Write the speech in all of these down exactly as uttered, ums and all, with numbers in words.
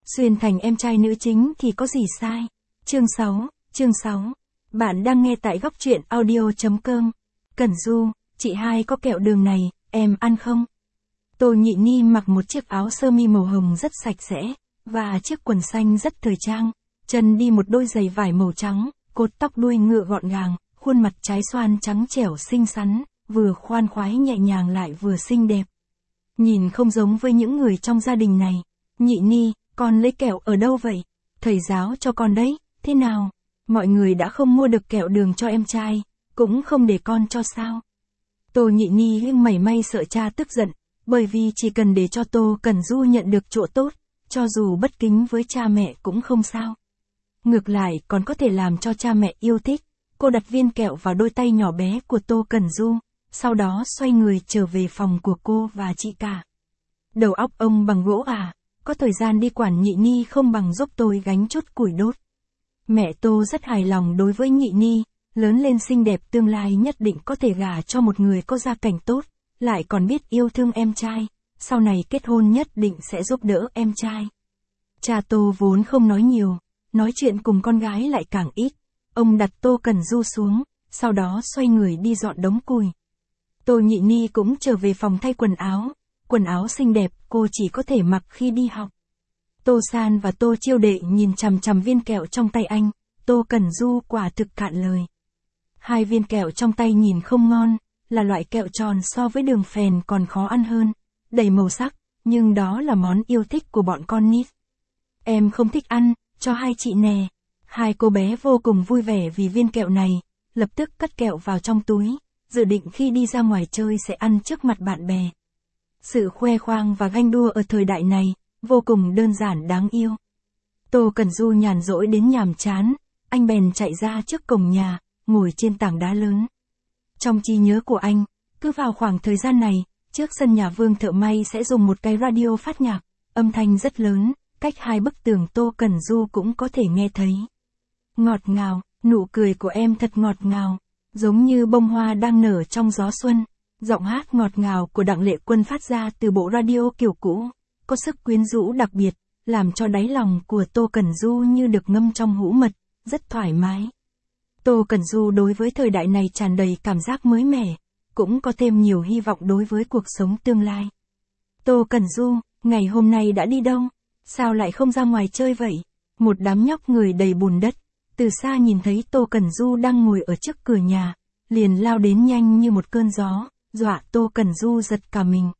xuyên thành em trai nữ chính thì có gì sai. Chương sáu, chương sáu. Bạn đang nghe tại góc truyện audio.com. Cẩn Du, chị hai có kẹo đường này, em ăn không? Tô Nhị Ni mặc một chiếc áo sơ mi màu hồng rất sạch sẽ, và chiếc quần xanh rất thời trang, chân đi một đôi giày vải màu trắng, cột tóc đuôi ngựa gọn gàng, khuôn mặt trái xoan trắng trẻo xinh xắn, vừa khoan khoái nhẹ nhàng lại vừa xinh đẹp. Nhìn không giống với những người trong gia đình này. Nhị Ni, con lấy kẹo ở đâu vậy? Thầy giáo cho con đấy, thế nào? Mọi người đã không mua được kẹo đường cho em trai, cũng không để con cho sao? Tô Nhị Ni mảy may sợ cha tức giận, bởi vì chỉ cần để cho Tô Cẩn Du nhận được chỗ tốt, cho dù bất kính với cha mẹ cũng không sao. Ngược lại còn có thể làm cho cha mẹ yêu thích. Cô đặt viên kẹo vào đôi tay nhỏ bé của Tô Cẩn Du, sau đó xoay người trở về phòng của cô và chị cả. Đầu óc ông bằng gỗ à, có thời gian đi quản Nhị Ni không bằng giúp tôi gánh chút củi đốt. Mẹ Tô rất hài lòng đối với Nhị Ni, lớn lên xinh đẹp tương lai nhất định có thể gả cho một người có gia cảnh tốt, lại còn biết yêu thương em trai, sau này kết hôn nhất định sẽ giúp đỡ em trai. Cha Tô vốn không nói nhiều, nói chuyện cùng con gái lại càng ít. Ông đặt Tô Cẩn Du xuống, sau đó xoay người đi dọn đống củi. Tô Nhị Ni cũng trở về phòng thay quần áo, quần áo xinh đẹp cô chỉ có thể mặc khi đi học. Tô San và Tô Chiêu Đệ nhìn chằm chằm viên kẹo trong tay anh, Tô Cẩn Du quả thực cạn lời. Hai viên kẹo trong tay nhìn không ngon, là loại kẹo tròn so với đường phèn còn khó ăn hơn, đầy màu sắc, nhưng đó là món yêu thích của bọn con nít. Em không thích ăn, cho hai chị nè. Hai cô bé vô cùng vui vẻ vì viên kẹo này, lập tức cất kẹo vào trong túi, dự định khi đi ra ngoài chơi sẽ ăn trước mặt bạn bè. Sự khoe khoang và ganh đua ở thời đại này, vô cùng đơn giản đáng yêu. Tô Cẩn Du nhàn rỗi đến nhàm chán, anh bèn chạy ra trước cổng nhà, ngồi trên tảng đá lớn. Trong trí nhớ của anh, cứ vào khoảng thời gian này, trước sân nhà Vương thợ may sẽ dùng một cái radio phát nhạc, âm thanh rất lớn, cách hai bức tường Tô Cẩn Du cũng có thể nghe thấy. Ngọt ngào, nụ cười của em thật ngọt ngào, giống như bông hoa đang nở trong gió xuân. Giọng hát ngọt ngào của Đặng Lệ Quân phát ra từ bộ radio kiểu cũ, có sức quyến rũ đặc biệt, làm cho đáy lòng của Tô Cẩn Du như được ngâm trong hũ mật, rất thoải mái. Tô Cẩn Du đối với thời đại này tràn đầy cảm giác mới mẻ, cũng có thêm nhiều hy vọng đối với cuộc sống tương lai. Tô Cẩn Du, ngày hôm nay đã đi đâu? Sao lại không ra ngoài chơi vậy? Một đám nhóc người đầy bùn đất, từ xa nhìn thấy Tô Cẩn Du đang ngồi ở trước cửa nhà, liền lao đến nhanh như một cơn gió, dọa Tô Cẩn Du giật cả mình.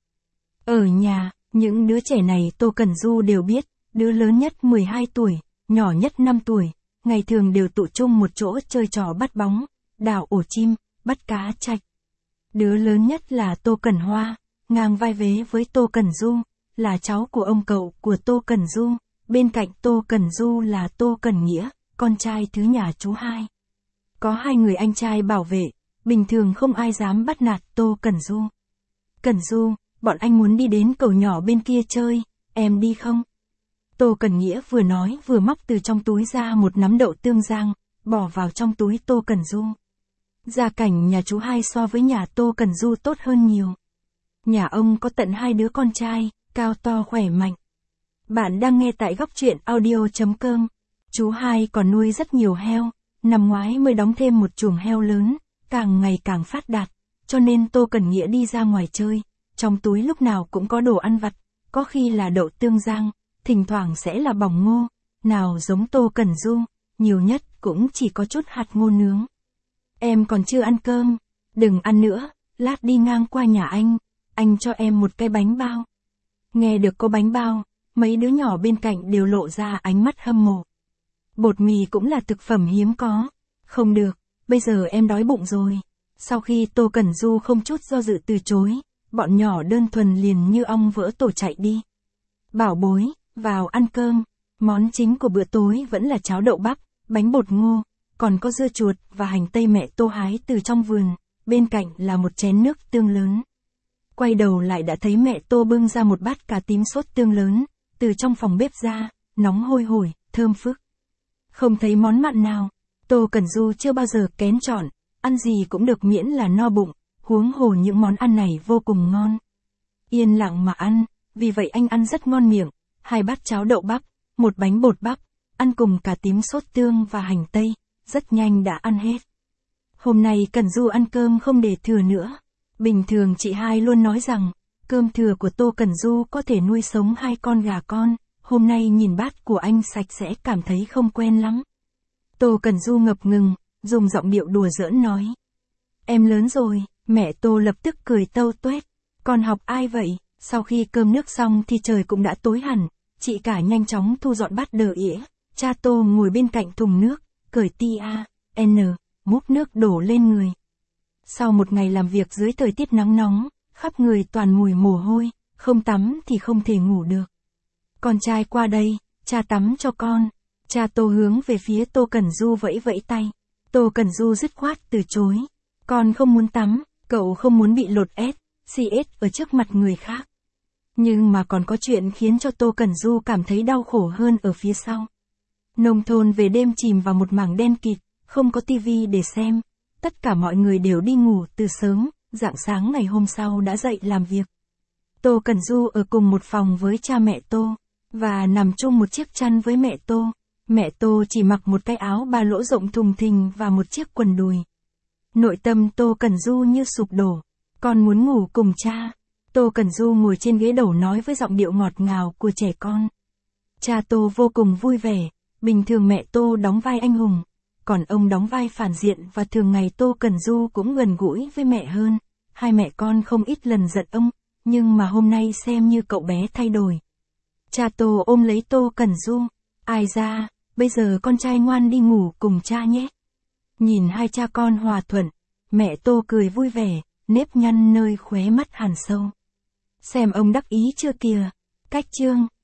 Ở nhà, những đứa trẻ này Tô Cẩn Du đều biết, đứa lớn nhất mười hai tuổi, nhỏ nhất năm tuổi, ngày thường đều tụ chung một chỗ chơi trò bắt bóng, đào ổ chim, bắt cá trạch. Đứa lớn nhất là Tô Cẩn Hoa, ngang vai vế với Tô Cẩn Du, là cháu của ông cậu của Tô Cẩn Du, bên cạnh Tô Cẩn Du là Tô Cẩn Nghĩa, con trai thứ nhà chú hai. Có hai người anh trai bảo vệ, bình thường không ai dám bắt nạt Tô Cẩn Du. Cẩn Du, bọn anh muốn đi đến cầu nhỏ bên kia chơi, em đi không? Tô Cẩn Nghĩa vừa nói vừa móc từ trong túi ra một nắm đậu tương rang, bỏ vào trong túi Tô Cẩn Du. Gia cảnh nhà chú hai so với nhà Tô Cẩn Du tốt hơn nhiều. Nhà ông có tận hai đứa con trai, cao to khỏe mạnh. Bạn đang nghe tại góc truyện audio.com. Chú hai còn nuôi rất nhiều heo, năm ngoái mới đóng thêm một chuồng heo lớn, càng ngày càng phát đạt, cho nên Tô Cẩn Nghĩa đi ra ngoài chơi, trong túi lúc nào cũng có đồ ăn vặt, có khi là đậu tương rang, thỉnh thoảng sẽ là bỏng ngô, nào giống Tô Cẩn Du, nhiều nhất cũng chỉ có chút hạt ngô nướng. Em còn chưa ăn cơm, đừng ăn nữa, lát đi ngang qua nhà anh, anh cho em một cái bánh bao. Nghe được có bánh bao, mấy đứa nhỏ bên cạnh đều lộ ra ánh mắt hâm mộ. Bột mì cũng là thực phẩm hiếm có. Không được, bây giờ em đói bụng rồi. Sau khi Tô Cẩn Du không chút do dự từ chối, bọn nhỏ đơn thuần liền như ong vỡ tổ chạy đi. Bảo bối, vào ăn cơm. Món chính của bữa tối vẫn là cháo đậu bắp, bánh bột ngô, còn có dưa chuột và hành tây mẹ Tô hái từ trong vườn, bên cạnh là một chén nước tương lớn. Quay đầu lại đã thấy mẹ Tô bưng ra một bát cà tím sốt tương lớn, từ trong phòng bếp ra, nóng hôi hổi, thơm phức. Không thấy món mặn nào, Tô Cẩn Du chưa bao giờ kén chọn, ăn gì cũng được miễn là no bụng, huống hồ những món ăn này vô cùng ngon. Yên lặng mà ăn, vì vậy anh ăn rất ngon miệng, hai bát cháo đậu bắp, một bánh bột bắp, ăn cùng cả tím sốt tương và hành tây, rất nhanh đã ăn hết. Hôm nay Cẩn Du ăn cơm không để thừa nữa. Bình thường chị hai luôn nói rằng, cơm thừa của Tô Cẩn Du có thể nuôi sống hai con gà con, hôm nay nhìn bát của anh sạch sẽ cảm thấy không quen lắm. Tô Cẩn Du ngập ngừng, dùng giọng điệu đùa giỡn nói. Em lớn rồi, mẹ Tô lập tức cười tâu tuét. Con học ai vậy? Sau khi cơm nước xong thì trời cũng đã tối hẳn, chị cả nhanh chóng thu dọn bát đờ ỉa. Cha Tô ngồi bên cạnh thùng nước, cởi ti a, n, múc nước đổ lên người. Sau một ngày làm việc dưới thời tiết nắng nóng, khắp người toàn mùi mồ hôi, không tắm thì không thể ngủ được. Con trai qua đây, cha tắm cho con. Cha Tô hướng về phía Tô Cẩn Du vẫy vẫy tay. Tô Cẩn Du dứt khoát từ chối. Con không muốn tắm, cậu không muốn bị lột ét, xì ét ở trước mặt người khác. Nhưng mà còn có chuyện khiến cho Tô Cẩn Du cảm thấy đau khổ hơn ở phía sau. Nông thôn về đêm chìm vào một mảng đen kịt, không có tivi để xem. Tất cả mọi người đều đi ngủ từ sớm, rạng sáng ngày hôm sau đã dậy làm việc. Tô Cẩn Du ở cùng một phòng với cha mẹ Tô, và nằm chung một chiếc chăn với mẹ Tô. Mẹ Tô chỉ mặc một cái áo ba lỗ rộng thùng thình và một chiếc quần đùi. Nội tâm Tô Cẩn Du như sụp đổ. Con muốn ngủ cùng cha. Tô Cẩn Du ngồi trên ghế đầu nói với giọng điệu ngọt ngào của trẻ con. Cha Tô vô cùng vui vẻ. Bình thường mẹ Tô đóng vai anh hùng, còn ông đóng vai phản diện và thường ngày Tô Cẩn Du cũng gần gũi với mẹ hơn. Hai mẹ con không ít lần giận ông, nhưng mà hôm nay xem như cậu bé thay đổi. Cha Tô ôm lấy Tô Cẩn Du. Ai ra, bây giờ con trai ngoan đi ngủ cùng cha nhé. Nhìn hai cha con hòa thuận, mẹ Tô cười vui vẻ, nếp nhăn nơi khóe mắt hằn sâu. Xem ông đắc ý chưa kìa. Cách chương